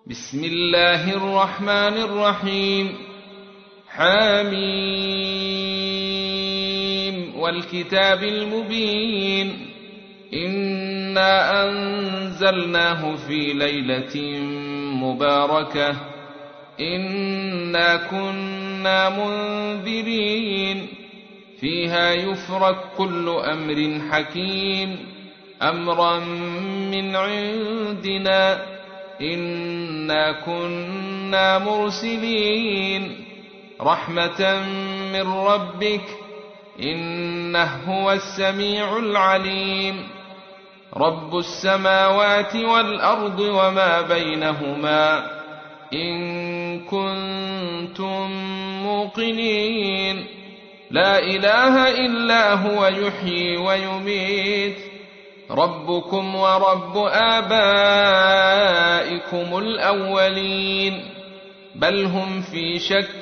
بسم الله الرحمن الرحيم. حميم والكتاب المبين. إنا أنزلناه في ليلة مباركة إنا كنا منذرين فيها يفرق كل أمر حكيم أمرا من عندنا إنا كنا مرسلين رحمة من ربك إنه هو السميع العليم. رب السماوات والأرض وما بينهما إن كنتم موقنين لا إله إلا هو يحيي ويميت ربكم ورب آبائكم الأولين بل هم في شك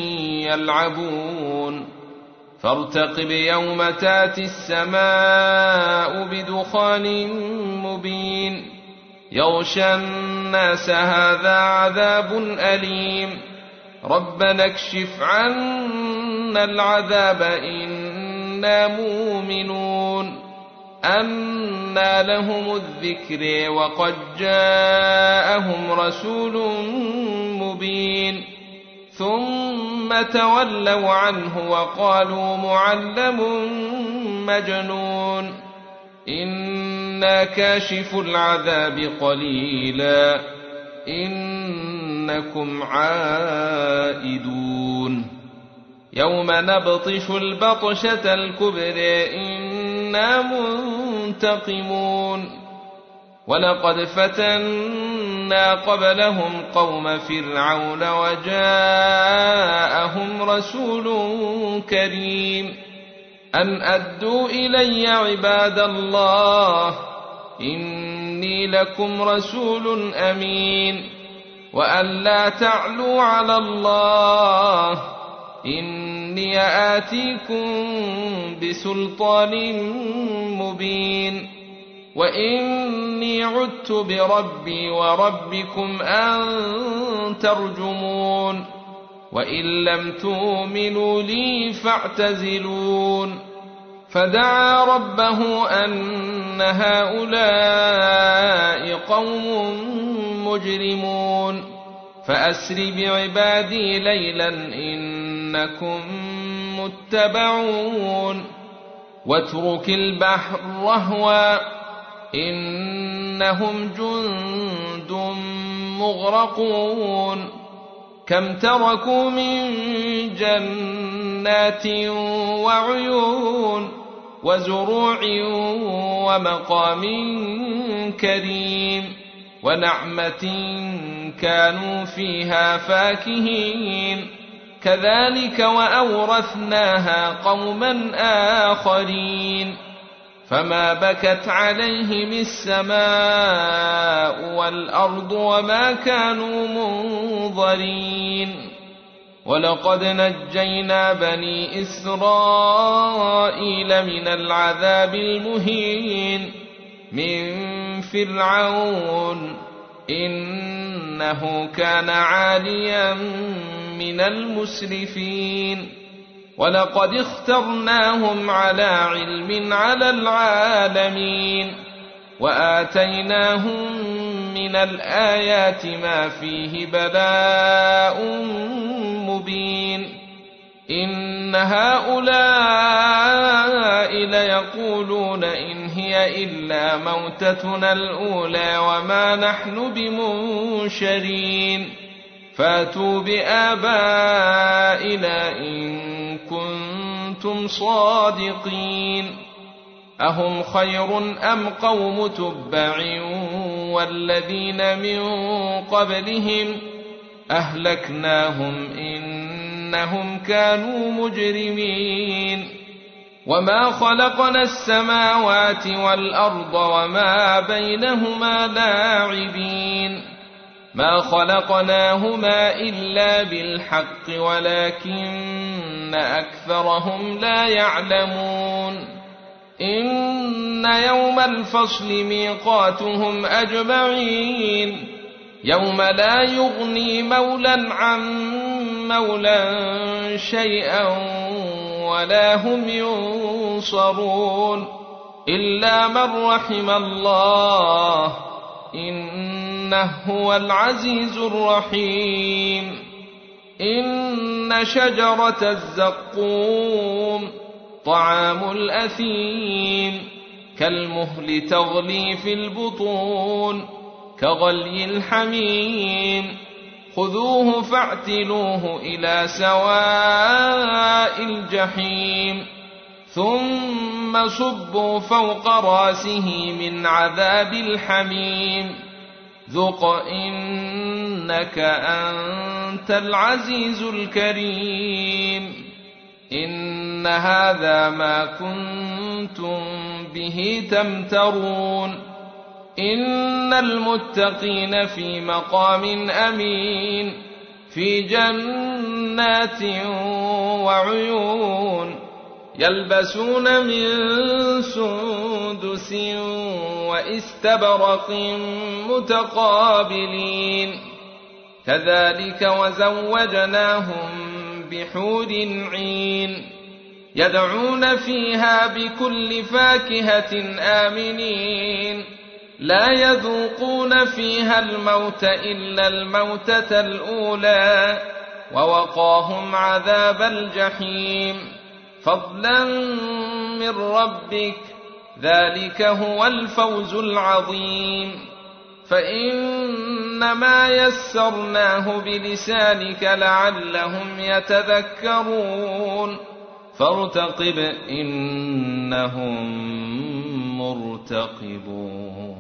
يلعبون. فارتقب يوم تاتي السماء بدخان مبين يغشى الناس هذا عذاب أليم ربنا اكشف عنا العذاب إنا مؤمنون. أنى لهم الذكر وقد جاءهم رسول مبين ثم تولوا عنه وقالوا معلم مجنون إنا كاشف العذاب قليلا إنكم عائدون. يوم نبطش البطشة الكبرى إنا منتقمون. ولقد فتنا قبلهم قوم فرعون وجاءهم رسول كريم أن أدوا إلي عباد الله إني لكم رسول أمين وأن لا تعلوا على الله إني آتيكم بسلطان مبين وإني عدت بربي وربكم أن ترجمون وإن لم تؤمنوا لي فاعتزلون. فدعا ربه أن هؤلاء قوم مجرمون فأسر بعبادي ليلا إنكم متبعون واترك البحر رهوا إنهم جند مغرقون كم تركوا من جنات وعيون وزروع ومقام كريم ونعمة كانوا فيها فاكهين كذلك وأورثناها قوما آخرين. فما بكت عليهم السماء والأرض وما كانوا منظرين. ولقد نجينا بني إسرائيل من العذاب المهين من فرعون إنه كان عاليا من المسرفين. ولقد اخترناهم على علم على العالمين وآتيناهم من الآيات ما فيه بلاء مبين. إن هؤلاء ليقولون إن هي إلا موتتنا الأولى وما نحن بمنشرين فاتوا بآبائنا إن كنتم صادقين. أهم خير أم قوم تبع والذين من قبلهم أهلكناهم إنهم كانوا مجرمين. وما خلقنا السماوات والأرض وما بينهما لاعبين ما خلقناهما إلا بالحق ولكن أكثرهم لا يعلمون. إن يوم الفصل ميقاتهم أجمعين يوم لا يغني مولى عن مولى شيئا ولا هم ينصرون إلا من رحم الله إنه هو العزيز الرحيم إن شجرة الزقوم طعام الأثيم كالمهل تغلي في البطون كغلي الحميم خذوه فاعتلوه إلى سواء الجحيم ثم صبوا فوق راسه من عذاب الحميم ذق إنك أنت العزيز الكريم إن هذا ما كنتم به تمترون إن المتقين في مقام أمين في جنات وعيون يلبسون من سندس واستبرق متقابلين كذلك وزوجناهم بحور عين يدعون فيها بكل فاكهة آمنين لا يذوقون فيها الموت إلا الموتة الأولى ووقاهم عذاب الجحيم فضلا من ربك ذلك هو الفوز العظيم فإنما يسرناه بلسانك لعلهم يتذكرون فارتقب إنهم مرتقبون